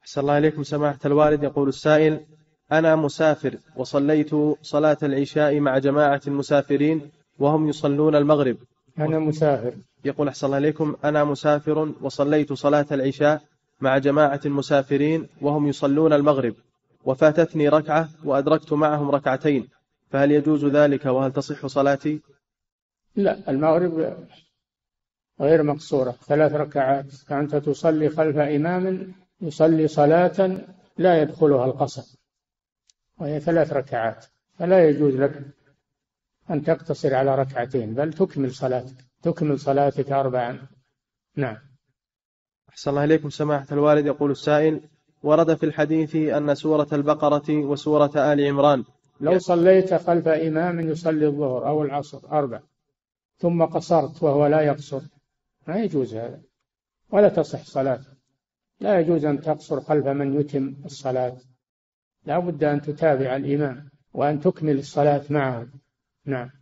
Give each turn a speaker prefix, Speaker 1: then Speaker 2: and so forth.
Speaker 1: أحسن الله إليكم سماحة الوالد. يقول السائل: أنا مسافر وصليت صلاة العشاء مع جماعة مسافرين وهم يصلون المغرب.
Speaker 2: أنا مسافر.
Speaker 1: يقول: أحسن الله إليكم، أنا مسافر وصليت صلاة العشاء مع جماعة مسافرين وهم يصلون المغرب، وفاتتني ركعة وأدركت معهم ركعتين، فهل يجوز ذلك وهل تصح صلاتي؟
Speaker 2: لا، المغرب غير مقصورة، 3 ركعات، فأنت تصلي خلف إمام يصلي صلاة لا يدخلها القصر، وهي 3 ركعات، فلا يجوز لك أن تقتصر على ركعتين، بل تكمل صلاتك 4. نعم.
Speaker 1: أحسن الله إليكم سماحة الوالد. يقول السائل: ورد في الحديث أن سورة البقرة وسورة آل عمران.
Speaker 2: لو صليت خلف إمام يصلي الظهر أو العصر 4 ثم قصرت وهو لا يقصر، ما يجوز هذا ولا تصح صلاة. لا يجوز أن تقصر خلف من يتم الصلاة، لا بد أن تتابع الإمام وأن تكمل الصلاة معه. نعم.